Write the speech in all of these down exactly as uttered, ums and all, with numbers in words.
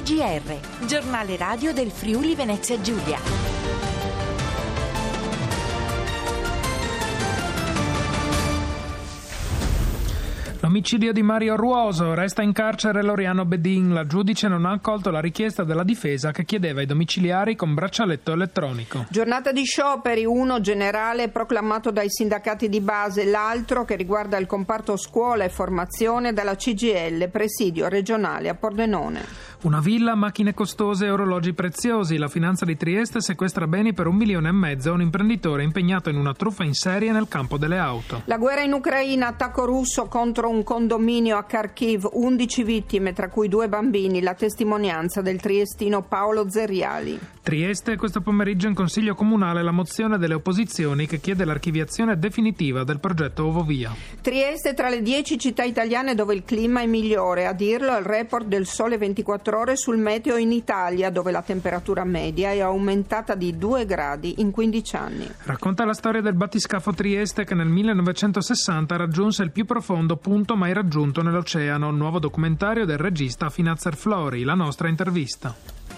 G R, giornale radio del Friuli Venezia Giulia. L'omicidio di Mario Ruoso, resta in carcere Loriano Bedin. La giudice non ha accolto la richiesta della difesa che chiedeva i domiciliari con braccialetto elettronico. Giornata di scioperi, uno generale proclamato dai sindacati di base, l'altro che riguarda il comparto scuola e formazione dalla C G I L, presidio regionale a Pordenone. Una villa, macchine costose e orologi preziosi. La finanza di Trieste sequestra beni per un milione e mezzo a un imprenditore impegnato in una truffa in serie nel campo delle auto. La guerra in Ucraina, attacco russo contro un condominio a Kharkiv, undici vittime, tra cui due bambini, la testimonianza del triestino Paolo Zerriali. Trieste, questo pomeriggio in Consiglio Comunale la mozione delle opposizioni che chiede l'archiviazione definitiva del progetto Ovovia. Trieste tra le dieci città italiane dove il clima è migliore, a dirlo è il report del Sole ventiquattro ore sul meteo in Italia, dove la temperatura media è aumentata di due gradi in quindici anni. Racconta la storia del battiscafo Trieste che nel millenovecentosessanta raggiunse il più profondo punto mai raggiunto nell'oceano, nuovo documentario del regista Finazzer Flori, la nostra intervista.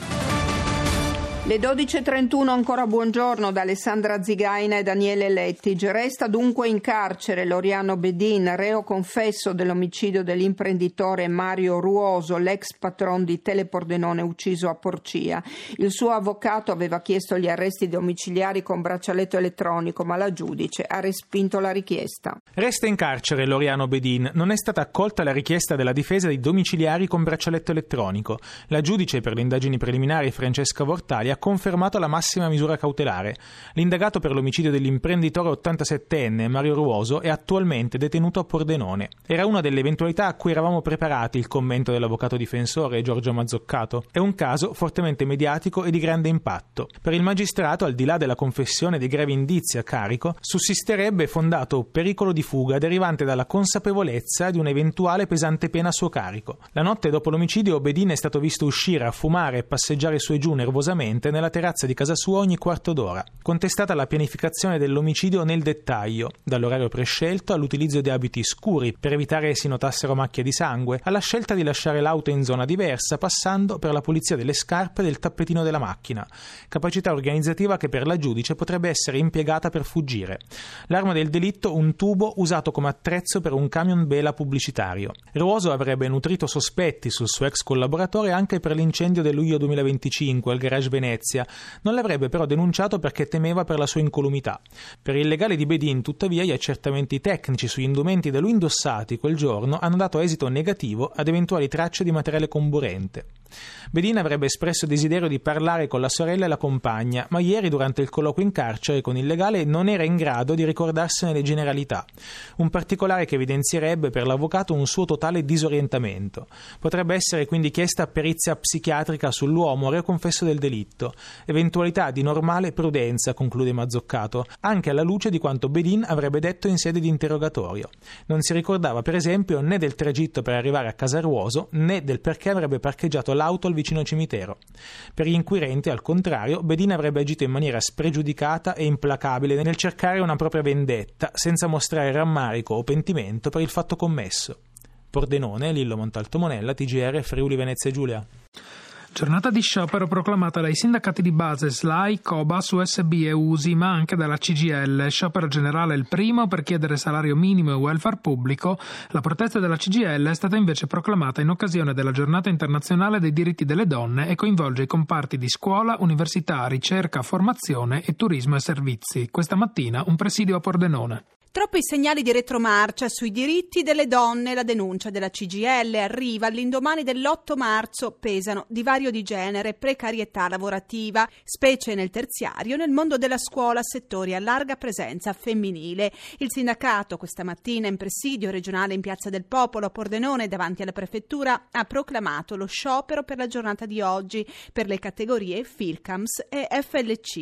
Le dodici e trentuno, ancora buongiorno da Alessandra Zigaina e Daniele Lettig. Resta dunque in carcere Loriano Bedin, reo confesso dell'omicidio dell'imprenditore Mario Ruoso, l'ex patron di Telepordenone ucciso a Porcia. Il suo avvocato aveva chiesto gli arresti domiciliari con braccialetto elettronico, ma la giudice ha respinto la richiesta. Resta in carcere Loriano Bedin. Non è stata accolta la richiesta della difesa di domiciliari con braccialetto elettronico. La giudice per le indagini preliminari Francesca Vortali ha confermato la massima misura cautelare. L'indagato per l'omicidio dell'imprenditore ottantasettenne Mario Ruoso è attualmente detenuto a Pordenone. Era una delle eventualità a cui eravamo preparati, il commento dell'avvocato difensore Giorgio Mazzoccato. È un caso fortemente mediatico e di grande impatto. Per il magistrato, al di là della confessione dei gravi indizi a carico, sussisterebbe fondato pericolo di fuga derivante dalla consapevolezza di un'eventuale pesante pena a suo carico. La notte dopo l'omicidio Bedin è stato visto uscire a fumare e passeggiare su e giù nervosamente nella terrazza di casa sua ogni quarto d'ora. Contestata la pianificazione dell'omicidio nel dettaglio, dall'orario prescelto all'utilizzo di abiti scuri per evitare si notassero macchie di sangue, alla scelta di lasciare l'auto in zona diversa, passando per la pulizia delle scarpe e del tappetino della macchina, capacità organizzativa che per la giudice potrebbe essere impiegata per fuggire. L'arma del delitto, un tubo usato come attrezzo per un camion bela pubblicitario. Ruoso avrebbe nutrito sospetti sul suo ex collaboratore anche per l'incendio del luglio duemilaventicinque al Garage Venezia. Non l'avrebbe però denunciato perché temeva per la sua incolumità. Per il legale di Bedin, tuttavia, gli accertamenti tecnici sugli indumenti da lui indossati quel giorno hanno dato esito negativo ad eventuali tracce di materiale comburente. Bedin avrebbe espresso desiderio di parlare con la sorella e la compagna, ma ieri durante il colloquio in carcere con il legale non era in grado di ricordarsene le generalità. Un particolare che evidenzierebbe per l'avvocato un suo totale disorientamento. Potrebbe essere quindi chiesta perizia psichiatrica sull'uomo reo confesso del delitto, eventualità di normale prudenza, conclude Mazzoccato, anche alla luce di quanto Bedin avrebbe detto in sede di interrogatorio. Non si ricordava per esempio né del tragitto per arrivare a casa Ruoso né del perché avrebbe parcheggiato l'auto al vicino cimitero. Per gli inquirenti, al contrario, Bedin avrebbe agito in maniera spregiudicata e implacabile nel cercare una propria vendetta, senza mostrare rammarico o pentimento per il fatto commesso. Pordenone, Lillo Montalto Monella, T G R, Friuli Venezia Giulia. Giornata di sciopero proclamata dai sindacati di base S L A I, Cobas, U S B e U S I, ma anche dalla C G I L. Sciopero generale il primo per chiedere salario minimo e welfare pubblico. La protesta della C G I L è stata invece proclamata in occasione della Giornata internazionale dei diritti delle donne e coinvolge i comparti di scuola, università, ricerca, formazione e turismo e servizi. Questa mattina un presidio a Pordenone. Troppi segnali di retromarcia sui diritti delle donne. La denuncia della C G I L arriva all'indomani dell'otto marzo. Pesano divario di genere, precarietà lavorativa, specie nel terziario, nel mondo della scuola, settori a larga presenza femminile. Il sindacato questa mattina in presidio regionale in Piazza del Popolo a Pordenone davanti alla prefettura ha proclamato lo sciopero per la giornata di oggi per le categorie Filcams e F L C.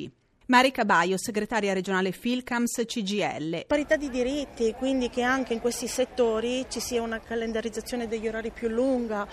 Marica Baio, segretaria regionale Filcams C G I L. Parità di diritti, quindi che anche in questi settori ci sia una calendarizzazione degli orari più lunga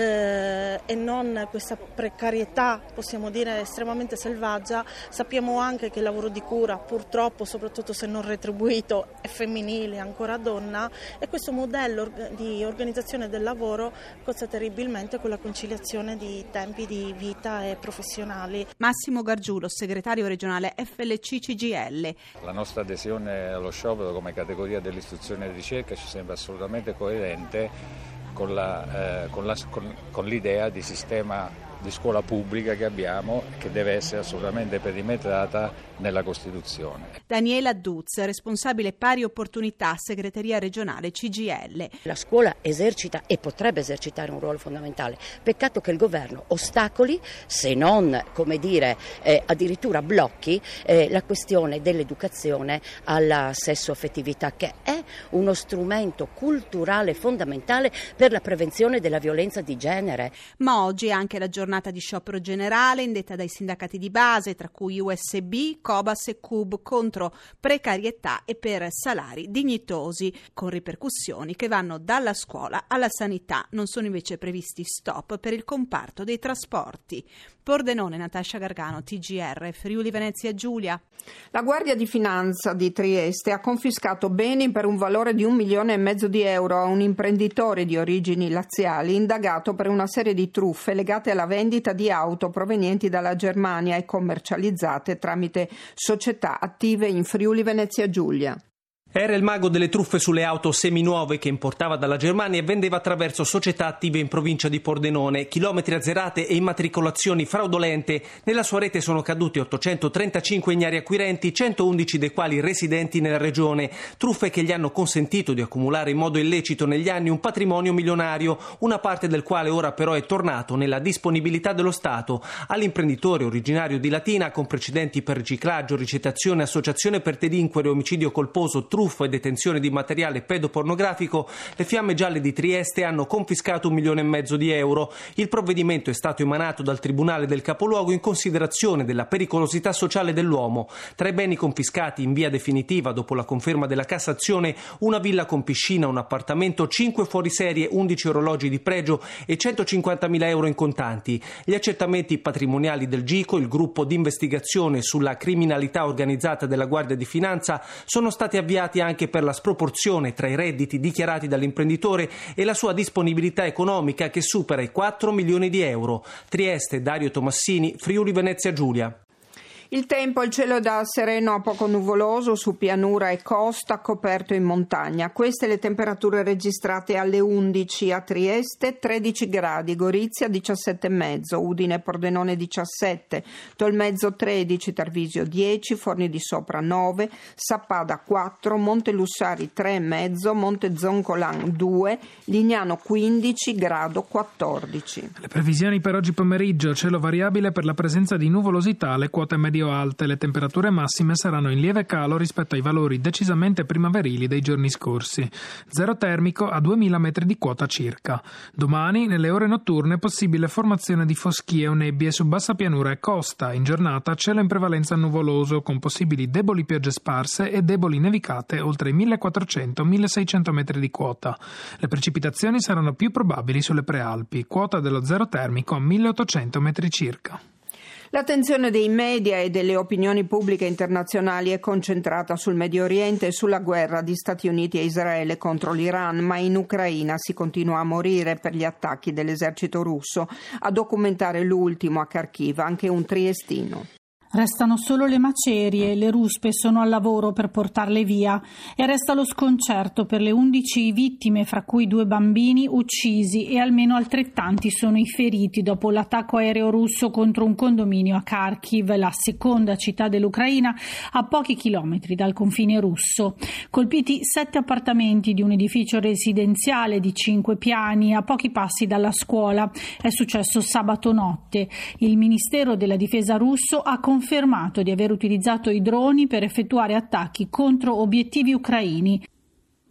eh, e non questa precarietà, possiamo dire, estremamente selvaggia. Sappiamo anche che il lavoro di cura, purtroppo, soprattutto se non retribuito, è femminile, ancora donna, e questo modello di organizzazione del lavoro costa terribilmente con la conciliazione di tempi di vita e professionali. Massimo Gargiulo, segretario regionale F L C C G I L. La nostra adesione allo sciopero come categoria dell'istruzione e ricerca ci sembra assolutamente coerente con, la, eh, con, la, con, con l'idea di sistema di scuola pubblica che abbiamo, che deve essere assolutamente perimetrata nella Costituzione. Daniela Duz, responsabile pari opportunità, segreteria regionale C G I L. La scuola esercita e potrebbe esercitare un ruolo fondamentale. Peccato che il governo ostacoli, se non, come dire, eh, addirittura blocchi eh, la questione dell'educazione alla sessuaffettività, che è uno strumento culturale fondamentale per la prevenzione della violenza di genere. Ma oggi è anche la giornata di sciopero generale indetta dai sindacati di base, tra cui U S B, Cobas e C U B, contro precarietà e per salari dignitosi, con ripercussioni che vanno dalla scuola alla sanità. Non sono invece previsti stop per il comparto dei trasporti. Pordenone, Natascia Gargano, T G R, Friuli Venezia Giulia. La Guardia di Finanza di Trieste ha confiscato beni per un valore di un milione e mezzo di euro a un imprenditore di origini laziali indagato per una serie di truffe legate alla vendita di auto provenienti dalla Germania e commercializzate tramite società attive in Friuli Venezia Giulia. Era il mago delle truffe sulle auto seminuove che importava dalla Germania e vendeva attraverso società attive in provincia di Pordenone. Chilometri azzerate e immatricolazioni fraudolente. Nella sua rete sono caduti ottocentotrentacinque ignari acquirenti, centoundici dei quali residenti nella regione. Truffe che gli hanno consentito di accumulare in modo illecito negli anni un patrimonio milionario, una parte del quale ora però è tornato nella disponibilità dello Stato. All'imprenditore originario di Latina, con precedenti per riciclaggio, ricettazione, associazione per delinquere, omicidio colposo, truffa e detenzione di materiale pedopornografico, le Fiamme Gialle di Trieste hanno confiscato un milione e mezzo di euro. Il provvedimento è stato emanato dal Tribunale del Capoluogo in considerazione della pericolosità sociale dell'uomo. Tra i beni confiscati in via definitiva dopo la conferma della Cassazione, una villa con piscina, un appartamento, cinque fuoriserie, undici orologi di pregio e centocinquantamila euro in contanti. Gli accertamenti patrimoniali del GICO, il gruppo di investigazione sulla criminalità organizzata della Guardia di Finanza, sono stati avviati anche per la sproporzione tra i redditi dichiarati dall'imprenditore e la sua disponibilità economica, che supera i quattro milioni di euro. Trieste, Dario Tomassini, Friuli Venezia Giulia. Il tempo, il cielo è da sereno a poco nuvoloso su pianura e costa, coperto in montagna. Queste le temperature registrate alle undici a Trieste, tredici gradi, Gorizia diciassette e mezzo, Udine e Pordenone diciassette, Tolmezzo tredici, Tarvisio dieci, Forni di Sopra nove, Sappada quattro, Monte Lussari tre e mezzo, Monte Zoncolan due, Lignano quindici, Grado quattordici. Le previsioni per oggi pomeriggio: cielo variabile per la presenza di nuvolosità, le quote medie alte, le temperature massime saranno in lieve calo rispetto ai valori decisamente primaverili dei giorni scorsi. Zero termico a duemila metri di quota circa. Domani, nelle ore notturne, possibile formazione di foschie o nebbie su bassa pianura e costa. In giornata cielo in prevalenza nuvoloso, con possibili deboli piogge sparse e deboli nevicate oltre i millequattrocento milleseicento metri di quota. Le precipitazioni saranno più probabili sulle prealpi, quota dello zero termico a milleottocento metri circa. L'attenzione dei media e delle opinioni pubbliche internazionali è concentrata sul Medio Oriente e sulla guerra di Stati Uniti e Israele contro l'Iran, ma in Ucraina si continua a morire per gli attacchi dell'esercito russo. A documentare l'ultimo a Kharkiv anche un triestino. Restano solo le macerie, le ruspe sono al lavoro per portarle via e resta lo sconcerto per le undici vittime, fra cui due bambini uccisi, e almeno altrettanti sono i feriti dopo l'attacco aereo russo contro un condominio a Kharkiv, la seconda città dell'Ucraina, a pochi chilometri dal confine russo. Colpiti sette appartamenti di un edificio residenziale di cinque piani a pochi passi dalla scuola. È successo sabato notte. Il Ministero della Difesa russo ha confermato confermato di aver utilizzato i droni per effettuare attacchi contro obiettivi ucraini.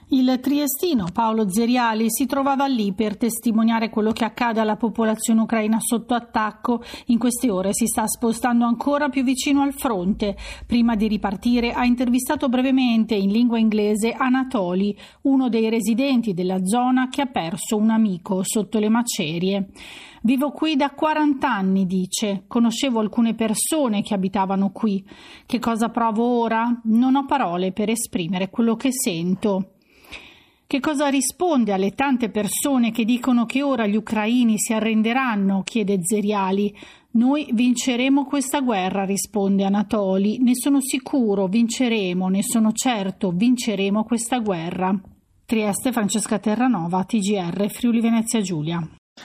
Il triestino Paolo Zeriali si trovava lì per testimoniare quello che accade alla popolazione ucraina sotto attacco. In queste ore si sta spostando ancora più vicino al fronte. Prima di ripartire ha intervistato brevemente in lingua inglese Anatoli, uno dei residenti della zona che ha perso un amico sotto le macerie. Vivo qui da quaranta anni, dice. Conoscevo alcune persone che abitavano qui. Che cosa provo ora? Non ho parole per esprimere quello che sento. Che cosa risponde alle tante persone che dicono che ora gli ucraini si arrenderanno? Chiede Zeriali. Noi vinceremo questa guerra, risponde Anatoli. Ne sono sicuro, vinceremo, ne sono certo, vinceremo questa guerra. Trieste, Francesca Terranova, T G R, Friuli Venezia Giulia.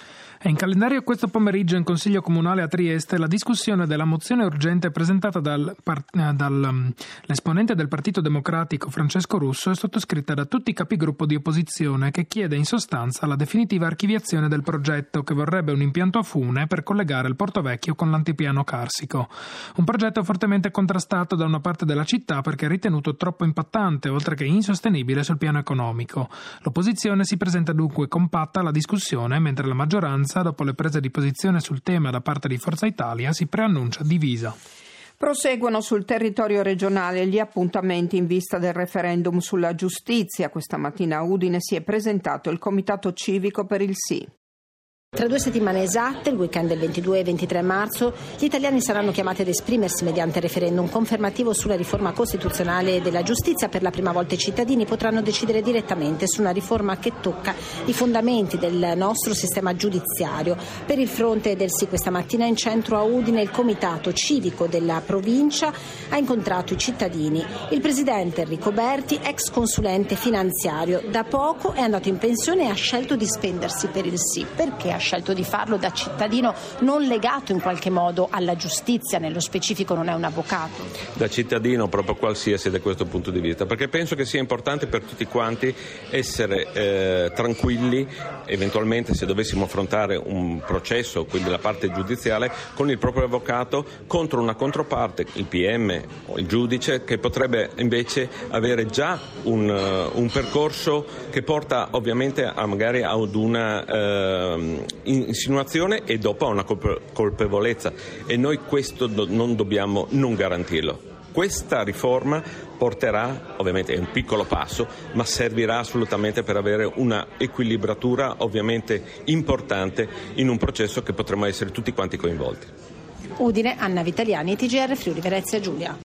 È in calendario questo pomeriggio in Consiglio Comunale a Trieste la discussione della mozione urgente presentata dal, dall'esponente del Partito Democratico Francesco Russo e sottoscritta da tutti i capigruppo di opposizione, che chiede in sostanza la definitiva archiviazione del progetto, che vorrebbe un impianto a fune per collegare il Porto Vecchio con l'antipiano carsico. Un progetto fortemente contrastato da una parte della città perché ritenuto troppo impattante, oltre che insostenibile sul piano economico. L'opposizione si presenta dunque compatta alla discussione, mentre la maggioranza, dopo le prese di posizione sul tema da parte di Forza Italia, si preannuncia divisa. Proseguono sul territorio regionale gli appuntamenti in vista del referendum sulla giustizia. Questa mattina a Udine si è presentato il Comitato Civico per il Sì. Tra due settimane esatte, il weekend del ventidue e ventitré marzo, gli italiani saranno chiamati ad esprimersi mediante referendum confermativo sulla riforma costituzionale della giustizia. Per la prima volta i cittadini potranno decidere direttamente su una riforma che tocca i fondamenti del nostro sistema giudiziario. Per il fronte del sì questa mattina in centro a Udine il Comitato Civico della provincia ha incontrato i cittadini. Il presidente Enrico Berti, ex consulente finanziario, da poco è andato in pensione e ha scelto di spendersi per il sì. Perché ha scelto di farlo da cittadino non legato in qualche modo alla giustizia, nello specifico non è un avvocato? Da cittadino proprio qualsiasi da questo punto di vista, perché penso che sia importante per tutti quanti essere eh, tranquilli eventualmente se dovessimo affrontare un processo, quindi la parte giudiziale, con il proprio avvocato contro una controparte, il P M o il giudice, che potrebbe invece avere già un, uh, un percorso che porta ovviamente a magari ad una uh, insinuazione e dopo a una colpevolezza, e noi questo do- non dobbiamo non garantirlo. Questa riforma porterà, ovviamente è un piccolo passo, ma servirà assolutamente per avere una equilibratura ovviamente importante in un processo che potremo essere tutti quanti coinvolti. Udine, Anna Vitaliani, T G R, Friuli Venezia Giulia.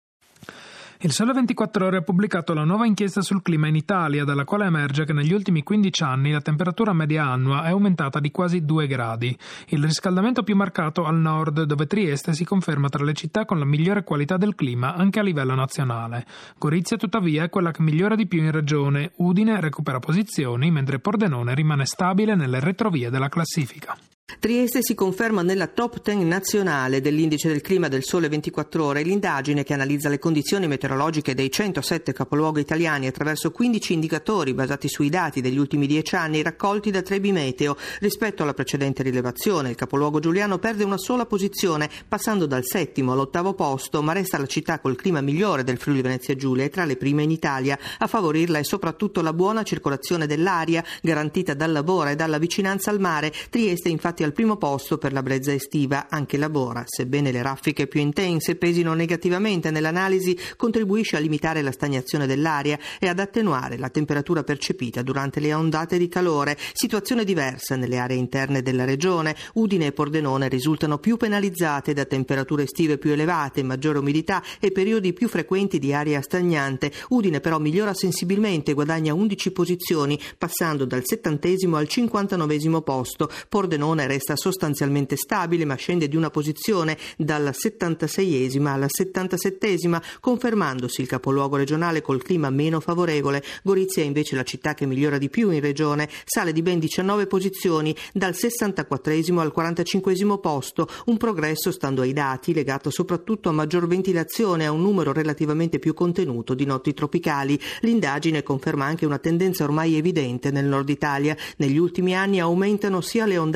Il Sole ventiquattro Ore ha pubblicato la nuova inchiesta sul clima in Italia, dalla quale emerge che negli ultimi quindici anni la temperatura media annua è aumentata di quasi due gradi. Il riscaldamento più marcato al nord, dove Trieste si conferma tra le città con la migliore qualità del clima anche a livello nazionale. Gorizia, tuttavia, è quella che migliora di più in regione. Udine recupera posizioni, mentre Pordenone rimane stabile nelle retrovie della classifica. Trieste si conferma nella top dieci nazionale dell'indice del clima del Sole ventiquattro Ore. L'indagine, che analizza le condizioni meteorologiche dei centosette capoluoghi italiani attraverso quindici indicatori basati sui dati degli ultimi dieci anni raccolti da Trebi Meteo. Rispetto alla precedente rilevazione, il capoluogo giuliano perde una sola posizione, passando dal settimo all'ottavo posto, ma resta la città col clima migliore del Friuli Venezia Giulia e tra le prime in Italia. A favorirla è soprattutto la buona circolazione dell'aria, garantita dal lavoro e dalla vicinanza al mare. Trieste, infatti, al primo posto per la brezza estiva. Anche la Bora, sebbene le raffiche più intense pesino negativamente nell'analisi, contribuisce a limitare la stagnazione dell'aria e ad attenuare la temperatura percepita durante le ondate di calore. Situazione diversa nelle aree interne della regione. Udine e Pordenone risultano più penalizzate da temperature estive più elevate, maggiore umidità e periodi più frequenti di aria stagnante. Udine però migliora sensibilmente e guadagna undici posizioni, passando dal settantesimo al cinquantanovesimo posto. Pordenone resta sostanzialmente stabile, ma scende di una posizione, dalla settantaseiesima alla settantasettesima, confermandosi il capoluogo regionale col clima meno favorevole. Gorizia è invece la città che migliora di più in regione, sale di ben diciannove posizioni, dal sessantaquattresimo al quarantacinquesimo posto, un progresso, stando ai dati, legato soprattutto a maggior ventilazione e a un numero relativamente più contenuto di notti tropicali. L'indagine conferma anche una tendenza ormai evidente nel nord Italia. Negli ultimi anni aumentano sia le ondate di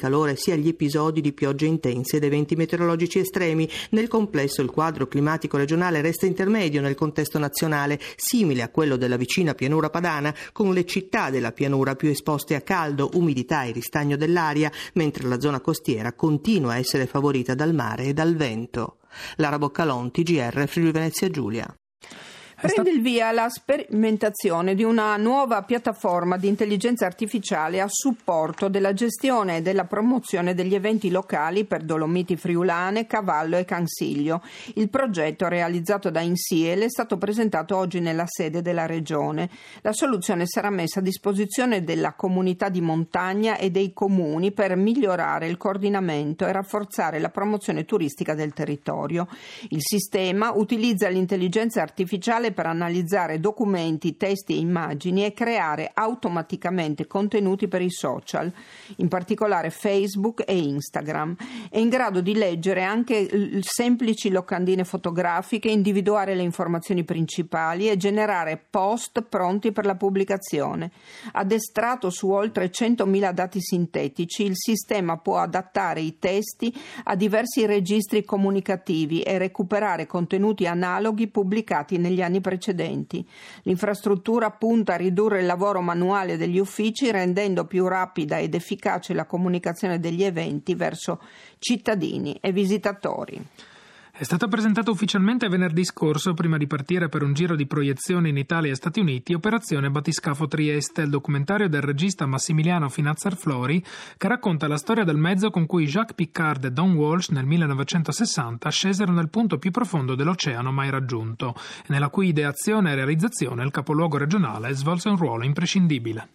calore sia agli episodi di piogge intense ed eventi meteorologici estremi. Nel complesso il quadro climatico regionale resta intermedio nel contesto nazionale, simile a quello della vicina pianura padana, con le città della pianura più esposte a caldo, umidità e ristagno dell'aria, mentre la zona costiera continua a essere favorita dal mare e dal vento. Lara Boccalon, T G R, Friuli Venezia Giulia. Prende il via la sperimentazione di una nuova piattaforma di intelligenza artificiale a supporto della gestione e della promozione degli eventi locali per Dolomiti Friulane, Cavallo e Cansiglio. Il progetto, realizzato da Insiel, è stato presentato oggi nella sede della Regione. La soluzione sarà messa a disposizione della comunità di montagna e dei comuni per migliorare il coordinamento e rafforzare la promozione turistica del territorio. Il sistema utilizza l'intelligenza artificiale per analizzare documenti, testi e immagini e creare automaticamente contenuti per i social, in particolare Facebook e Instagram. È in grado di leggere anche semplici locandine fotografiche, individuare le informazioni principali e generare post pronti per la pubblicazione. Addestrato su oltre centomila dati sintetici, il sistema può adattare i testi a diversi registri comunicativi e recuperare contenuti analoghi pubblicati negli anni precedenti. L'infrastruttura punta a ridurre il lavoro manuale degli uffici, rendendo più rapida ed efficace la comunicazione degli eventi verso cittadini e visitatori. È stata presentata ufficialmente venerdì scorso, prima di partire per un giro di proiezione in Italia e Stati Uniti, Operazione Battiscafo Trieste, il documentario del regista Massimiliano Finanzar-Flori, che racconta la storia del mezzo con cui Jacques Piccard e Don Walsh nel millenovecentosessanta scesero nel punto più profondo dell'oceano mai raggiunto, e nella cui ideazione e realizzazione il capoluogo regionale svolse un ruolo imprescindibile.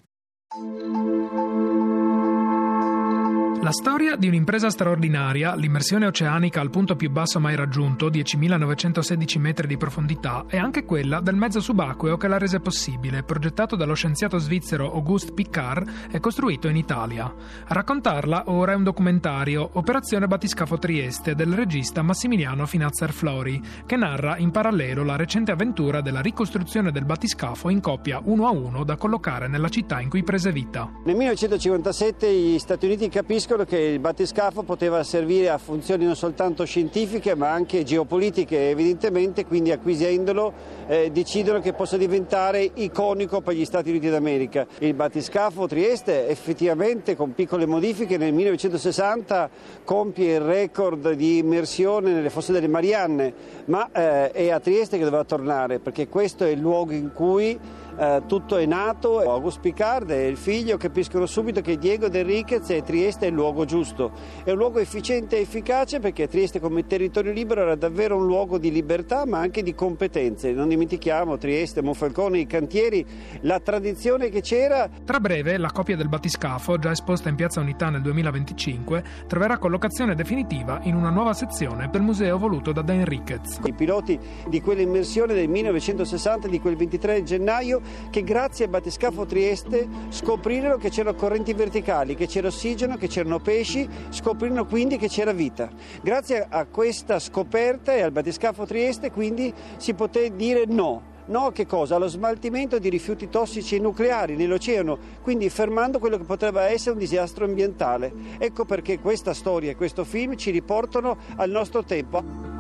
La storia di un'impresa straordinaria, l'immersione oceanica al punto più basso mai raggiunto, diecimilanovecentosedici metri di profondità, è anche quella del mezzo subacqueo che l'ha resa possibile, progettato dallo scienziato svizzero Auguste Piccard e costruito in Italia. A raccontarla ora è un documentario, Operazione Battiscafo Trieste, del regista Massimiliano Finanzar-Flori, che narra in parallelo la recente avventura della ricostruzione del battiscafo in coppia uno a uno da collocare nella città in cui prese vita. Nel millenovecentocinquantasette gli Stati Uniti capiscono che il battiscafo poteva servire a funzioni non soltanto scientifiche ma anche geopolitiche, evidentemente, quindi acquisendolo eh, decidono che possa diventare iconico per gli Stati Uniti d'America. Il battiscafo Trieste effettivamente, con piccole modifiche, nel millenovecentosessanta compie il record di immersione nelle fosse delle Marianne, ma eh, è a Trieste che doveva tornare, perché questo è il luogo in cui Uh, tutto è nato. Auguste Piccard e il figlio capiscono subito che Diego de Enriquez e Trieste è il luogo giusto. È un luogo efficiente e efficace, perché Trieste come territorio libero era davvero un luogo di libertà ma anche di competenze. Non dimentichiamo Trieste, Monfalcone, i cantieri, la tradizione che c'era. Tra breve la copia del battiscafo, già esposta in Piazza Unità nel duemilaventicinque, troverà collocazione definitiva in una nuova sezione del museo voluto da De Enriquez. I piloti di quell'immersione del millenovecentosessanta, di quel ventitré gennaio, che grazie al battiscafo Trieste scoprirono che c'erano correnti verticali, che c'era ossigeno, che c'erano pesci, scoprirono quindi che c'era vita. Grazie a questa scoperta e al battiscafo Trieste quindi si poté dire no. No a che cosa? Allo smaltimento di rifiuti tossici e nucleari nell'oceano, quindi fermando quello che poteva essere un disastro ambientale. Ecco perché questa storia e questo film ci riportano al nostro tempo.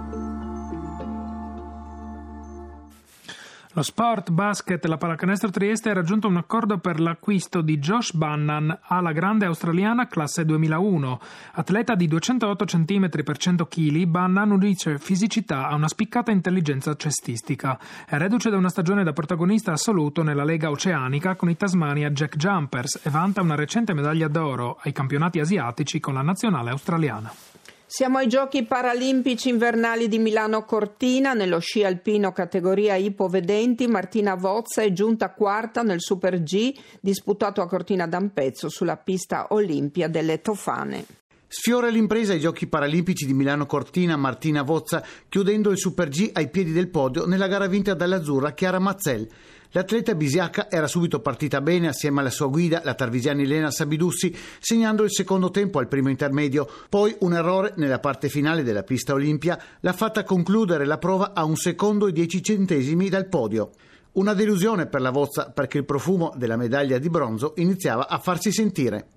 Lo sport, basket, la pallacanestro Trieste ha raggiunto un accordo per l'acquisto di Josh Bannan, ala grande australiana classe duemilauno. Atleta di duecentootto centimetri per cento chili, Bannan unisce fisicità a una spiccata intelligenza cestistica. È reduce da una stagione da protagonista assoluto nella Lega Oceanica con i Tasmania Jack Jumpers e vanta una recente medaglia d'oro ai campionati asiatici con la nazionale australiana. Siamo ai Giochi Paralimpici Invernali di Milano Cortina. Nello sci alpino categoria ipovedenti, Martina Vozza è giunta quarta nel Super G disputato a Cortina d'Ampezzo sulla pista Olimpia delle Tofane. Sfiora l'impresa ai Giochi Paralimpici di Milano Cortina Martina Vozza, chiudendo il Super G ai piedi del podio nella gara vinta dall'azzurra Chiara Mazzel. L'atleta bisiacca era subito partita bene assieme alla sua guida, la tarvisiana Elena Sabidussi, segnando il secondo tempo al primo intermedio. Poi un errore nella parte finale della pista Olimpia l'ha fatta concludere la prova a un secondo e dieci centesimi dal podio. Una delusione per la Vozza, perché il profumo della medaglia di bronzo iniziava a farsi sentire. Un po'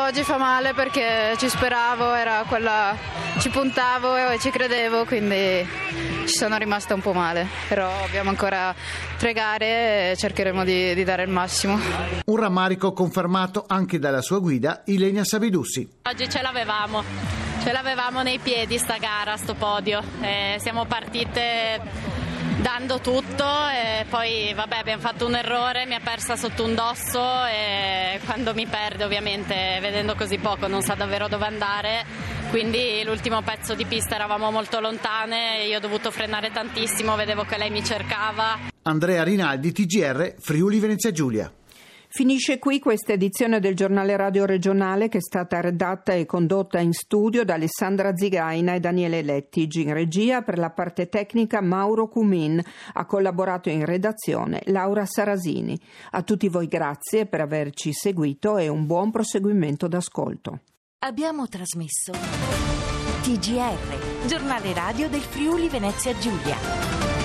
oggi fa male perché ci speravo, era quella, ci puntavo e ci credevo, quindi ci sono rimasta un po' male, però abbiamo ancora tre gare e cercheremo di, di dare il massimo. Un rammarico confermato anche dalla sua guida Ilenia Sabidussi. Oggi ce l'avevamo, ce l'avevamo nei piedi sta gara, sto podio, e siamo partite dando tutto e poi vabbè abbiamo fatto un errore, mi è persa sotto un dosso e quando mi perde ovviamente vedendo così poco non sa davvero dove andare, quindi l'ultimo pezzo di pista eravamo molto lontane e io ho dovuto frenare tantissimo, vedevo che lei mi cercava. Andrea Rinaldi, T G R, Friuli Venezia Giulia. Finisce qui questa edizione del giornale radio regionale che è stata redatta e condotta in studio da Alessandra Zigaina e Daniele Lettigi. In regia per la parte tecnica Mauro Cumin. Ha collaborato in redazione Laura Sarasini. A tutti voi grazie per averci seguito e un buon proseguimento d'ascolto. Abbiamo trasmesso T G R, giornale radio del Friuli Venezia Giulia.